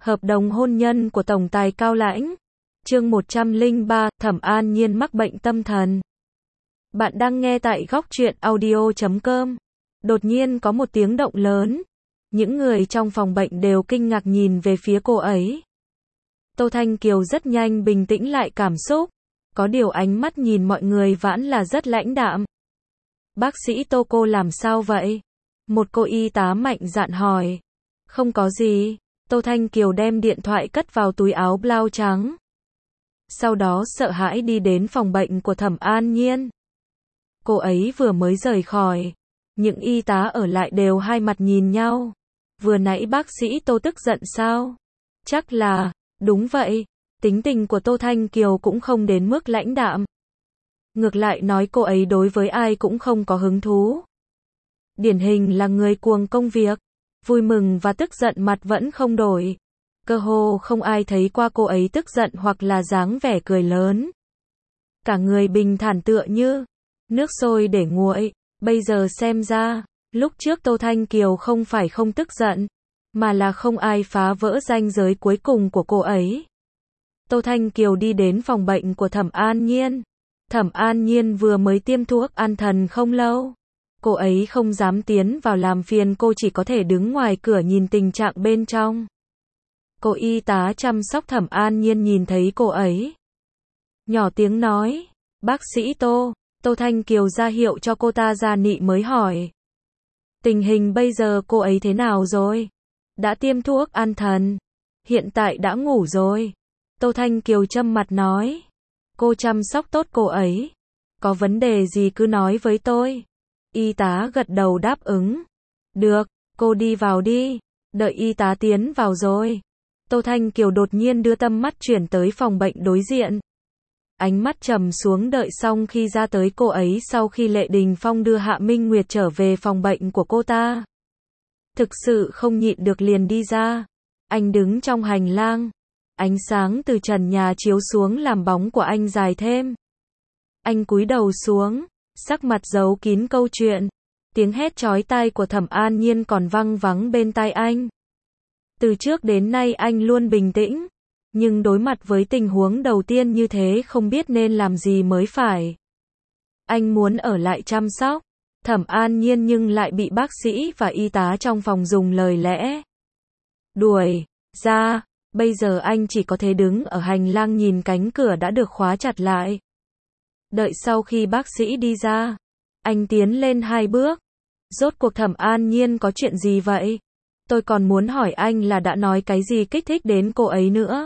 Hợp đồng hôn nhân của tổng tài Cao Lãnh. Chương 103, Thẩm An Nhiên mắc bệnh tâm thần. Bạn đang nghe tại góc truyện audio.com. Đột nhiên có một tiếng động lớn. Những người trong phòng bệnh đều kinh ngạc nhìn về phía cô ấy. Tô Thanh Kiều rất nhanh bình tĩnh lại cảm xúc. Có điều ánh mắt nhìn mọi người vẫn là rất lãnh đạm. Bác sĩ Tô, cô làm sao vậy? Một cô y tá mạnh dạn hỏi. Không có gì. Tô Thanh Kiều đem điện thoại cất vào túi áo blau trắng. Sau đó sợ hãi đi đến phòng bệnh của Thẩm An Nhiên. Cô ấy vừa mới rời khỏi. Những y tá ở lại đều hai mặt nhìn nhau. Vừa nãy bác sĩ Tô tức giận sao? Chắc là, đúng vậy. Tính tình của Tô Thanh Kiều cũng không đến mức lãnh đạm. Ngược lại nói cô ấy đối với ai cũng không có hứng thú. Điển hình là người cuồng công việc. Vui mừng và tức giận mặt vẫn không đổi. Cơ hồ không ai thấy qua cô ấy tức giận hoặc là dáng vẻ cười lớn. Cả người bình thản tựa như nước sôi để nguội. Bây giờ xem ra, lúc trước Tô Thanh Kiều không phải không tức giận, mà là không ai phá vỡ ranh giới cuối cùng của cô ấy. Tô Thanh Kiều đi đến phòng bệnh của Thẩm An Nhiên. Thẩm An Nhiên vừa mới tiêm thuốc an thần không lâu. Cô ấy không dám tiến vào làm phiền, cô chỉ có thể đứng ngoài cửa nhìn tình trạng bên trong. Cô y tá chăm sóc Thẩm An Nhiên nhìn thấy cô ấy. Nhỏ tiếng nói, bác sĩ Tô. Tô Thanh Kiều ra hiệu cho cô ta ra nị mới hỏi. Tình hình bây giờ cô ấy thế nào rồi? Đã tiêm thuốc an thần. Hiện tại đã ngủ rồi. Tô Thanh Kiều trầm mặt nói. Cô chăm sóc tốt cô ấy. Có vấn đề gì cứ nói với tôi. Y tá gật đầu đáp ứng. Được, cô đi vào đi. Đợi y tá tiến vào rồi. Tô Thanh Kiều đột nhiên đưa tầm mắt chuyển tới phòng bệnh đối diện. Ánh mắt trầm xuống đợi xong khi ra tới cô ấy sau khi Lệ Đình Phong đưa Hạ Minh Nguyệt trở về phòng bệnh của cô ta. Thực sự không nhịn được liền đi ra. Anh đứng trong hành lang. Ánh sáng từ trần nhà chiếu xuống làm bóng của anh dài thêm. Anh cúi đầu xuống, sắc mặt giấu kín câu chuyện. Tiếng hét chói tai của Thẩm An Nhiên còn vang vẳng bên tai anh. Từ trước đến nay anh luôn bình tĩnh, nhưng đối mặt với tình huống đầu tiên như thế không biết nên làm gì mới phải. Anh muốn ở lại chăm sóc Thẩm An Nhiên nhưng lại bị bác sĩ và y tá trong phòng dùng lời lẽ đuổi ra. Bây giờ anh chỉ có thể đứng ở hành lang nhìn cánh cửa đã được khóa chặt lại. Đợi sau khi bác sĩ đi ra, anh tiến lên 2 bước. Rốt cuộc Thẩm An Nhiên có chuyện gì vậy? Tôi còn muốn hỏi anh là đã nói cái gì kích thích đến cô ấy nữa.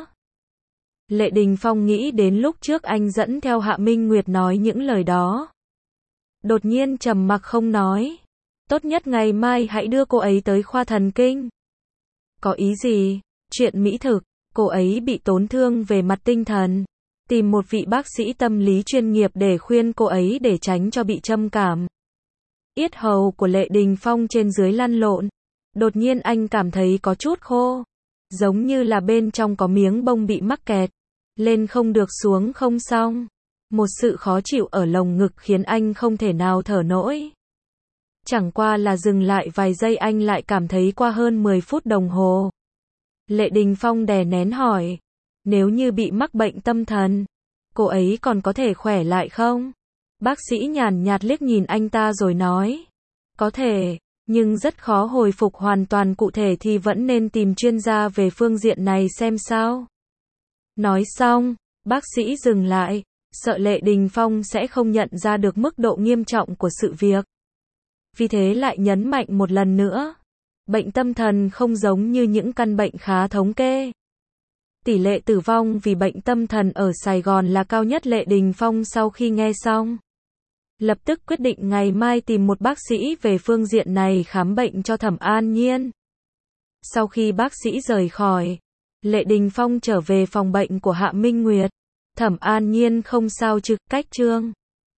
Lệ Đình Phong nghĩ đến lúc trước anh dẫn theo Hạ Minh Nguyệt nói những lời đó. Đột nhiên trầm mặc không nói. Tốt nhất ngày mai hãy đưa cô ấy tới khoa thần kinh. Có ý gì? Chuyện mỹ thực, cô ấy bị tổn thương về mặt tinh thần. Tìm một vị bác sĩ tâm lý chuyên nghiệp để khuyên cô ấy để tránh cho bị trầm cảm. Yết hầu của Lệ Đình Phong trên dưới lăn lộn. Đột nhiên anh cảm thấy có chút khô. Giống như là bên trong có miếng bông bị mắc kẹt. Lên không được xuống không xong. Một sự khó chịu ở lồng ngực khiến anh không thể nào thở nổi. Chẳng qua là dừng lại vài giây anh lại cảm thấy qua hơn 10 phút đồng hồ. Lệ Đình Phong đè nén hỏi. Nếu như bị mắc bệnh tâm thần, cô ấy còn có thể khỏe lại không? Bác sĩ nhàn nhạt liếc nhìn anh ta rồi nói. Có thể, nhưng rất khó hồi phục hoàn toàn, cụ thể thì vẫn nên tìm chuyên gia về phương diện này xem sao. Nói xong, bác sĩ dừng lại, sợ Lệ Đình Phong sẽ không nhận ra được mức độ nghiêm trọng của sự việc. Vì thế lại nhấn mạnh một lần nữa. Bệnh tâm thần không giống như những căn bệnh khá thống kê. Tỷ lệ tử vong vì bệnh tâm thần ở Sài Gòn là cao nhất. Lệ Đình Phong sau khi nghe xong, lập tức quyết định ngày mai tìm một bác sĩ về phương diện này khám bệnh cho Thẩm An Nhiên. Sau khi bác sĩ rời khỏi, Lệ Đình Phong trở về phòng bệnh của Hạ Minh Nguyệt. Thẩm An Nhiên không sao chứ, cách Trương